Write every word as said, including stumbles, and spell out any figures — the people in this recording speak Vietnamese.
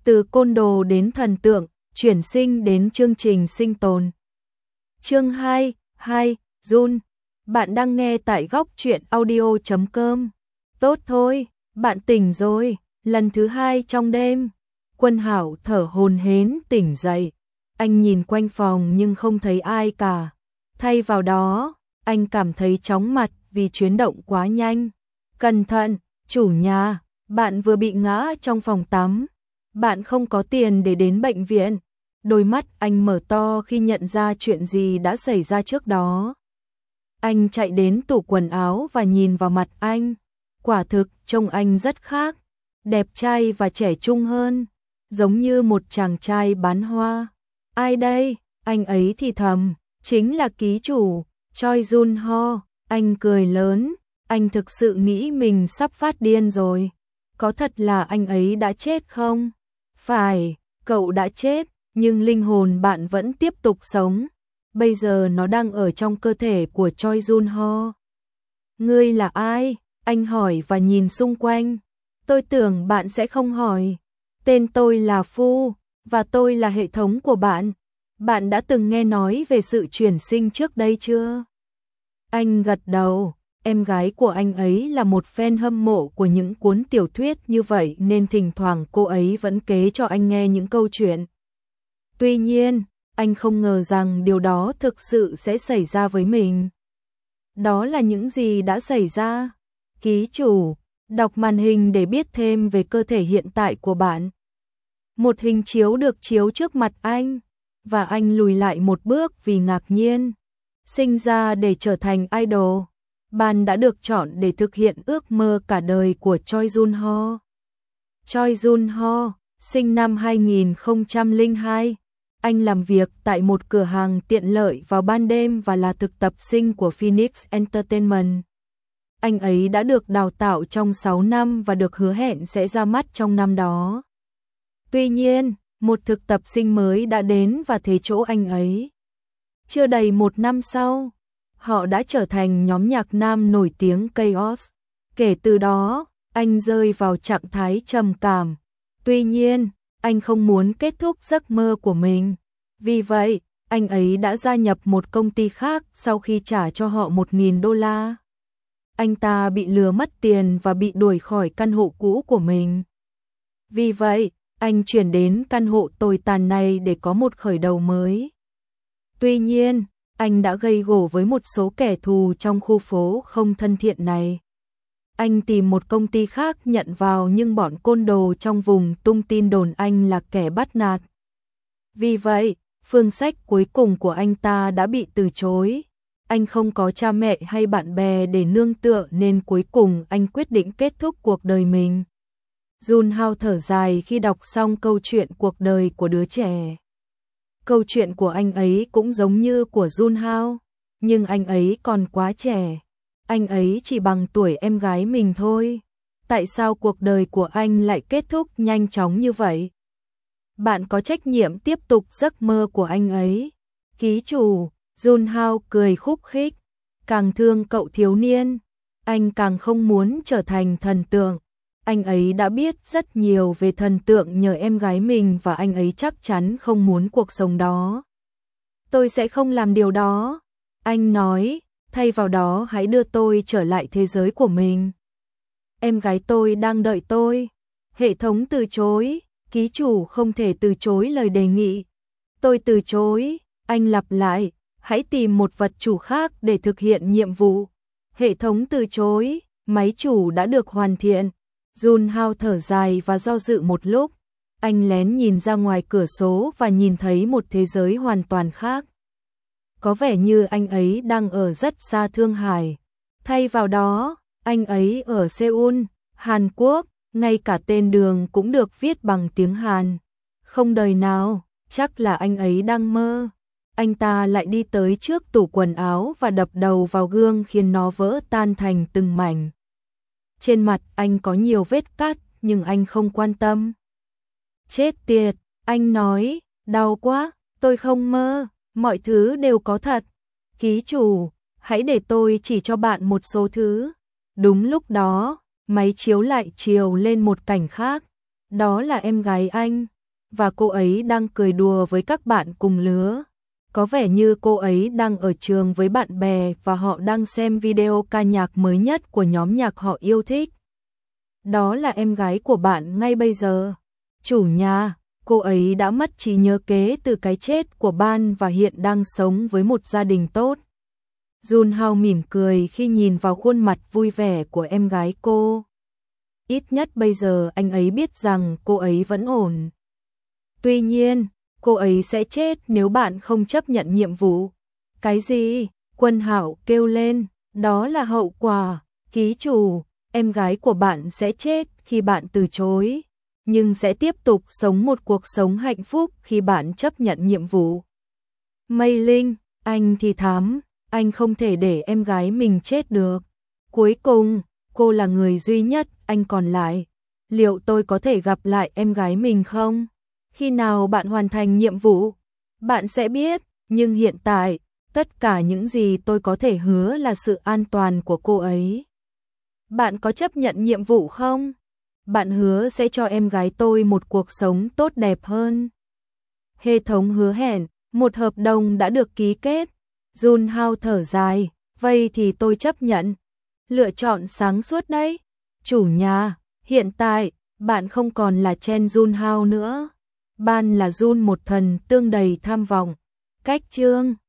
Từ côn đồ đến thần tượng, chuyển sinh đến chương trình sinh tồn. Chương hai, hai, Jun. Bạn đang nghe tại góc truyện audio chấm com. Tốt thôi, bạn tỉnh rồi. Lần thứ hai trong đêm, Quân Hảo thở hổn hển tỉnh dậy. Anh nhìn quanh phòng nhưng không thấy ai cả. Thay vào đó, anh cảm thấy chóng mặt vì chuyển động quá nhanh. Cẩn thận, chủ nhà, bạn vừa bị ngã trong phòng tắm. Bạn không có tiền để đến bệnh viện. Đôi mắt anh mở to khi nhận ra chuyện gì đã xảy ra trước đó. Anh chạy đến tủ quần áo và nhìn vào mặt anh. Quả thực trông anh rất khác, đẹp trai và trẻ trung hơn, giống như một chàng trai bán hoa. Ai đây? Anh ấy thì thầm, chính là ký chủ, Choi Jun Ho. Anh cười lớn, anh thực sự nghĩ mình sắp phát điên rồi. Có thật là anh ấy đã chết không? Phải, cậu đã chết, nhưng linh hồn bạn vẫn tiếp tục sống. Bây giờ nó đang ở trong cơ thể của Choi Jun Ho. Ngươi là ai? Anh hỏi và nhìn xung quanh. Tôi tưởng bạn sẽ không hỏi. Tên tôi là Phu, và tôi là hệ thống của bạn. Bạn đã từng nghe nói về sự chuyển sinh trước đây chưa? Anh gật đầu. Em gái của anh ấy là một fan hâm mộ của những cuốn tiểu thuyết như vậy nên thỉnh thoảng cô ấy vẫn kể cho anh nghe những câu chuyện. Tuy nhiên, anh không ngờ rằng điều đó thực sự sẽ xảy ra với mình. Đó là những gì đã xảy ra. Ký chủ, đọc màn hình để biết thêm về cơ thể hiện tại của bạn. Một hình chiếu được chiếu trước mặt anh, và anh lùi lại một bước vì ngạc nhiên. Sinh ra để trở thành idol, bạn đã được chọn để thực hiện ước mơ cả đời của Choi Jun Ho. Choi Jun Ho, sinh năm hai nghìn không trăm lẻ hai. Anh làm việc tại một cửa hàng tiện lợi vào ban đêm và là thực tập sinh của Phoenix Entertainment. Anh ấy đã được đào tạo trong sáu năm và được hứa hẹn sẽ ra mắt trong năm đó. Tuy nhiên, một thực tập sinh mới đã đến và thế chỗ anh ấy. Chưa đầy một năm sau, họ đã trở thành nhóm nhạc nam nổi tiếng Chaos. Kể từ đó, anh rơi vào trạng thái trầm cảm. Tuy nhiên, anh không muốn kết thúc giấc mơ của mình. Vì vậy, anh ấy đã gia nhập một công ty khác sau khi trả cho họ một nghìn đô la. Anh ta bị lừa mất tiền và bị đuổi khỏi căn hộ cũ của mình. Vì vậy, anh chuyển đến căn hộ tồi tàn này để có một khởi đầu mới. Tuy nhiên, anh đã gây gổ với một số kẻ thù trong khu phố không thân thiện này. Anh tìm một công ty khác nhận vào nhưng bọn côn đồ trong vùng tung tin đồn anh là kẻ bắt nạt. Vì vậy, phương sách cuối cùng của anh ta đã bị từ chối. Anh không có cha mẹ hay bạn bè để nương tựa nên cuối cùng anh quyết định kết thúc cuộc đời mình. Jun Hao thở dài khi đọc xong câu chuyện cuộc đời của đứa trẻ. Câu chuyện của anh ấy cũng giống như của Jun Hao, nhưng anh ấy còn quá trẻ. Anh ấy chỉ bằng tuổi em gái mình thôi. Tại sao cuộc đời của anh lại kết thúc nhanh chóng như vậy? Bạn có trách nhiệm tiếp tục giấc mơ của anh ấy. Ký chủ, Jun Hao cười khúc khích. Càng thương cậu thiếu niên, anh càng không muốn trở thành thần tượng. Anh ấy đã biết rất nhiều về thần tượng nhờ em gái mình và anh ấy chắc chắn không muốn cuộc sống đó. Tôi sẽ không làm điều đó. Anh nói, thay vào đó hãy đưa tôi trở lại thế giới của mình. Em gái tôi đang đợi tôi. Hệ thống từ chối, ký chủ không thể từ chối lời đề nghị. Tôi từ chối, anh lặp lại, hãy tìm một vật chủ khác để thực hiện nhiệm vụ. Hệ thống từ chối, máy chủ đã được hoàn thiện. Jun Hao thở dài và do dự một lúc. Anh lén nhìn ra ngoài cửa sổ và nhìn thấy một thế giới hoàn toàn khác. Có vẻ như anh ấy đang ở rất xa Thương Hải. Thay vào đó, anh ấy ở Seoul, Hàn Quốc, ngay cả tên đường cũng được viết bằng tiếng Hàn. Không đời nào, chắc là anh ấy đang mơ. Anh ta lại đi tới trước tủ quần áo và đập đầu vào gương khiến nó vỡ tan thành từng mảnh. Trên mặt anh có nhiều vết cắt, nhưng anh không quan tâm. Chết tiệt, anh nói, đau quá, tôi không mơ, mọi thứ đều có thật. Ký chủ, hãy để tôi chỉ cho bạn một số thứ. Đúng lúc đó, máy chiếu lại chiếu lên một cảnh khác. Đó là em gái anh, và cô ấy đang cười đùa với các bạn cùng lứa. Có vẻ như cô ấy đang ở trường với bạn bè và họ đang xem video ca nhạc mới nhất của nhóm nhạc họ yêu thích. Đó là em gái của bạn ngay bây giờ. Chủ nhà, cô ấy đã mất trí nhớ kế từ cái chết của Ban và hiện đang sống với một gia đình tốt. Junhao mỉm cười khi nhìn vào khuôn mặt vui vẻ của em gái cô. Ít nhất bây giờ anh ấy biết rằng cô ấy vẫn ổn. Tuy nhiên, cô ấy sẽ chết nếu bạn không chấp nhận nhiệm vụ. Cái gì? Quân Hạo kêu lên, đó là hậu quả. Ký chủ, em gái của bạn sẽ chết khi bạn từ chối, nhưng sẽ tiếp tục sống một cuộc sống hạnh phúc khi bạn chấp nhận nhiệm vụ. Mây Linh, anh thì thám, anh không thể để em gái mình chết được. Cuối cùng, cô là người duy nhất anh còn lại. Liệu tôi có thể gặp lại em gái mình không? Khi nào bạn hoàn thành nhiệm vụ, bạn sẽ biết, nhưng hiện tại, tất cả những gì tôi có thể hứa là sự an toàn của cô ấy. Bạn có chấp nhận nhiệm vụ không? Bạn hứa sẽ cho em gái tôi một cuộc sống tốt đẹp hơn. Hệ thống hứa hẹn, một hợp đồng đã được ký kết. Junhao thở dài, vậy thì tôi chấp nhận. Lựa chọn sáng suốt đấy. Chủ nhà, hiện tại, bạn không còn là Chen Junhao nữa. Ban là Jun một thần tương đầy tham vọng. Cách chương